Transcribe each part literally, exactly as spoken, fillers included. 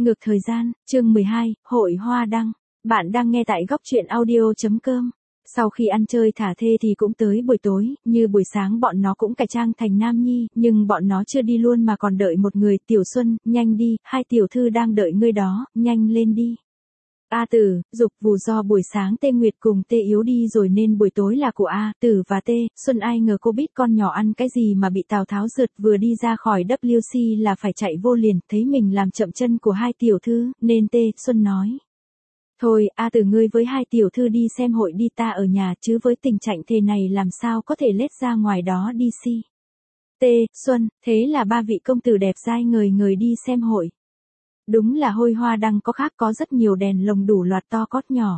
Ngược thời gian, chương mười hai, Hội Hoa Đăng. Bạn đang nghe tại góc truyện audio.com. Sau khi ăn chơi thả thê thì cũng tới buổi tối, như buổi sáng bọn nó cũng cải trang thành nam nhi, nhưng bọn nó chưa đi luôn mà còn đợi một người. Tiểu Xuân, nhanh đi, hai tiểu thư đang đợi ngươi đó, nhanh lên đi. A Tử, dục vù do buổi sáng Tê Nguyệt cùng Tê Yếu đi rồi nên buổi tối là của A Tử và Tê Xuân. Ai ngờ cô biết con nhỏ ăn cái gì mà bị Tào Tháo rượt, vừa đi ra khỏi W C là phải chạy vô liền, thấy mình làm chậm chân của hai tiểu thư, nên Tê Xuân nói. Thôi, A Tử ngươi với hai tiểu thư đi xem hội đi, ta ở nhà, chứ với tình trạng thế này làm sao có thể lết ra ngoài đó đi si. Tê Xuân, thế là ba vị công tử đẹp dai ngời ngời đi xem hội. Đúng là Hội Hoa Đăng có khác, có rất nhiều đèn lồng đủ loạt to cót nhỏ.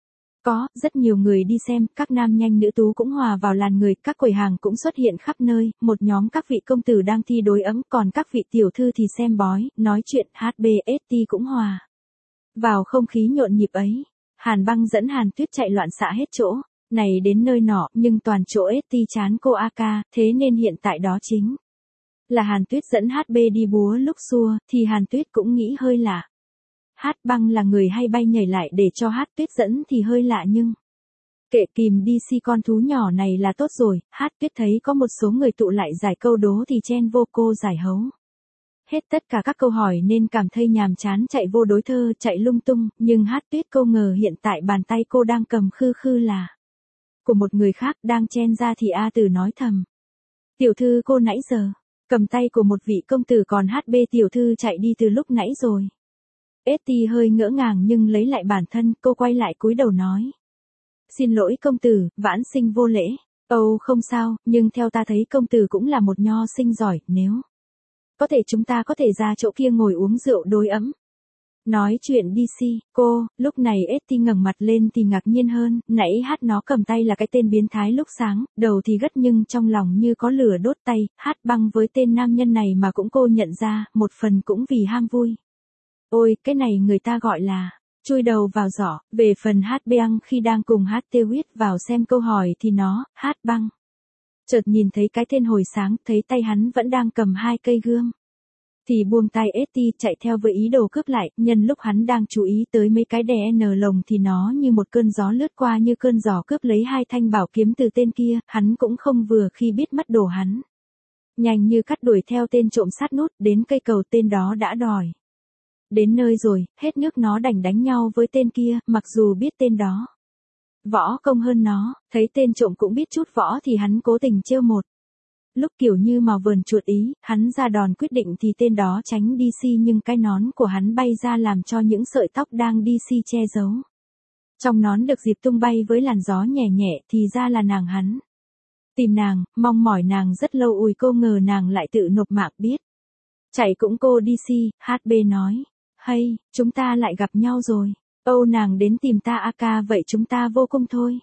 Có, rất nhiều người đi xem, các nam nhanh nữ tú cũng hòa vào làn người, các quầy hàng cũng xuất hiện khắp nơi, một nhóm các vị công tử đang thi đối ấm, còn các vị tiểu thư thì xem bói, nói chuyện, hát bê ét tê cũng hòa vào không khí nhộn nhịp ấy. Hàn Băng dẫn Hàn Tuyết chạy loạn xạ hết chỗ, này đến nơi nọ, nhưng toàn chỗ ét tê chán cô a ca, thế nên hiện tại đó chính là Hàn Tuyết dẫn hát bê đi búa lúc xua, thì Hàn Tuyết cũng nghĩ hơi lạ. Hát Băng là người hay bay nhảy lại để cho Hát Tuyết dẫn thì hơi lạ, nhưng kệ, kìm đi si con thú nhỏ này là tốt rồi. Hát Tuyết thấy có một số người tụ lại giải câu đố thì chen vô cô giải hấu hết tất cả các câu hỏi nên cảm thấy nhàm chán, chạy vô đối thơ, chạy lung tung, nhưng Hát Tuyết cô ngờ hiện tại bàn tay cô đang cầm khư khư là của một người khác, đang chen ra thì A Tử nói thầm. Tiểu thư cô nãy giờ cầm tay của một vị công tử, còn hát bê tiểu thư chạy đi từ lúc nãy rồi. ét tê hơi ngỡ ngàng nhưng lấy lại bản thân, cô quay lại cúi đầu nói. Xin lỗi công tử, vãn sinh vô lễ. Âu không sao, nhưng theo ta thấy công tử cũng là một nho sinh giỏi, nếu có thể chúng ta có thể ra chỗ kia ngồi uống rượu đối ấm. Nói chuyện đi si, cô, lúc này ét tê ngẩng mặt lên thì ngạc nhiên hơn, nãy Hát nó cầm tay là cái tên biến thái lúc sáng, đầu thì gất nhưng trong lòng như có lửa đốt tay. Hát Băng với tên nam nhân này mà cũng cô nhận ra, một phần cũng vì ham vui. Ôi, cái này người ta gọi là chui đầu vào giỏ. Về phần Hát Băng khi đang cùng Hát Tê Huyết vào xem câu hỏi thì nó, Hát Băng chợt nhìn thấy cái tên hồi sáng, thấy tay hắn vẫn đang cầm hai cây gươm thì buông tay ét tê chạy theo với ý đồ cướp lại. Nhân lúc hắn đang chú ý tới mấy cái đè n lồng thì nó như một cơn gió lướt qua, như cơn gió cướp lấy hai thanh bảo kiếm từ tên kia. Hắn cũng không vừa khi biết mất đồ, hắn nhanh như cắt đuổi theo tên trộm sát nút đến cây cầu. Tên đó đã đòi đến nơi rồi, hết nước nó đành đánh nhau với tên kia, mặc dù biết tên đó võ công hơn nó. Thấy tên trộm cũng biết chút võ thì hắn cố tình trêu một lúc kiểu như màu vờn chuột ý, hắn ra đòn quyết định thì tên đó tránh đi si, nhưng cái nón của hắn bay ra làm cho những sợi tóc đang đi si che giấu trong nón được dịp tung bay với làn gió nhẹ nhẹ, thì ra là nàng. Hắn tìm nàng, mong mỏi nàng rất lâu, ui cô ngờ nàng lại tự nộp mạng, biết chạy cũng cô đi si. hát bê nói, hay, chúng ta lại gặp nhau rồi. Âu nàng đến tìm ta a ca, vậy chúng ta vô cung thôi.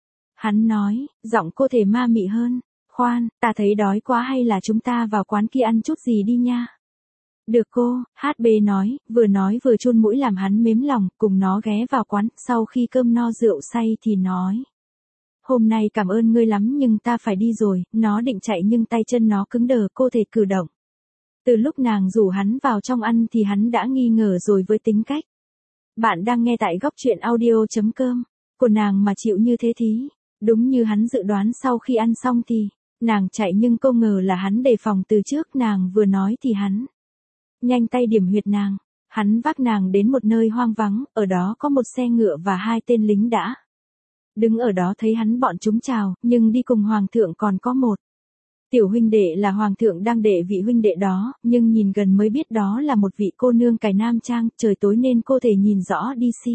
Hắn nói, giọng cô thể ma mị hơn. Khoan, ta thấy đói quá, hay là chúng ta vào quán kia ăn chút gì đi nha. Được cô, hát bê nói, vừa nói vừa chun mũi làm hắn mếm lòng, cùng nó ghé vào quán. Sau khi cơm no rượu say thì nói. Hôm nay cảm ơn ngươi lắm nhưng ta phải đi rồi. Nó định chạy nhưng tay chân nó cứng đờ, cô thể cử động. Từ lúc nàng rủ hắn vào trong ăn thì hắn đã nghi ngờ rồi với tính cách. Bạn đang nghe tại góc truyện audio.com của nàng mà chịu như thế thí. Đúng như hắn dự đoán, sau khi ăn xong thì nàng chạy, nhưng cô ngờ là hắn đề phòng từ trước. Nàng vừa nói thì hắn nhanh tay điểm huyệt nàng. Hắn vác nàng đến một nơi hoang vắng, ở đó có một xe ngựa và hai tên lính đã đứng ở đó. Thấy hắn bọn chúng chào, nhưng đi cùng hoàng thượng còn có một tiểu huynh đệ là hoàng thượng đang đệ vị huynh đệ đó, nhưng nhìn gần mới biết đó là một vị cô nương cài nam trang. Trời tối nên cô thể nhìn rõ đi si.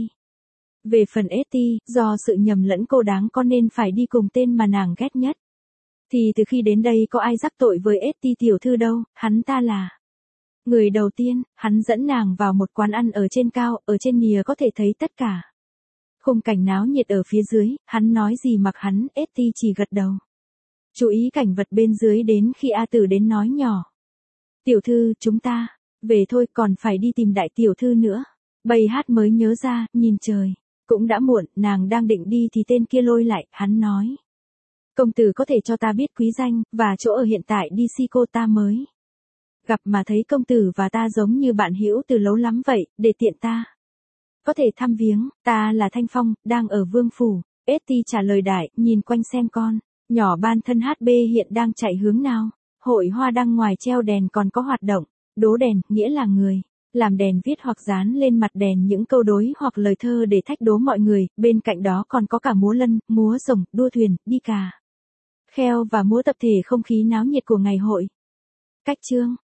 Về phần ét tê, do sự nhầm lẫn cô đáng có nên phải đi cùng tên mà nàng ghét nhất. Thì từ khi đến đây có ai rắc tội với ét tê tiểu thư đâu, hắn ta là người đầu tiên. Hắn dẫn nàng vào một quán ăn ở trên cao, ở trên nìa có thể thấy tất cả khung cảnh náo nhiệt ở phía dưới. Hắn nói gì mặc hắn, ét tê chỉ gật đầu chú ý cảnh vật bên dưới, đến khi A Tử đến nói nhỏ. Tiểu thư, chúng ta về thôi, còn phải đi tìm đại tiểu thư nữa. Bầy Hát mới nhớ ra, nhìn trời cũng đã muộn, nàng đang định đi thì tên kia lôi lại. Hắn nói, công tử có thể cho ta biết quý danh và chỗ ở hiện tại đi si cô ta mới gặp mà thấy công tử và ta giống như bạn hữu từ lâu lắm vậy, để tiện ta có thể thăm viếng, ta là Thanh Phong, đang ở Vương Phủ. Esti trả lời đại, nhìn quanh xem con, nhỏ ban thân hát bê hiện đang chạy hướng nào. Hội hoa đăng ngoài treo đèn còn có hoạt động, đố đèn, nghĩa là người, làm đèn viết hoặc dán lên mặt đèn những câu đối hoặc lời thơ để thách đố mọi người, bên cạnh đó còn có cả múa lân, múa rồng, đua thuyền, đi cà kheo và múa tập thể, không khí náo nhiệt của ngày hội. Cách chương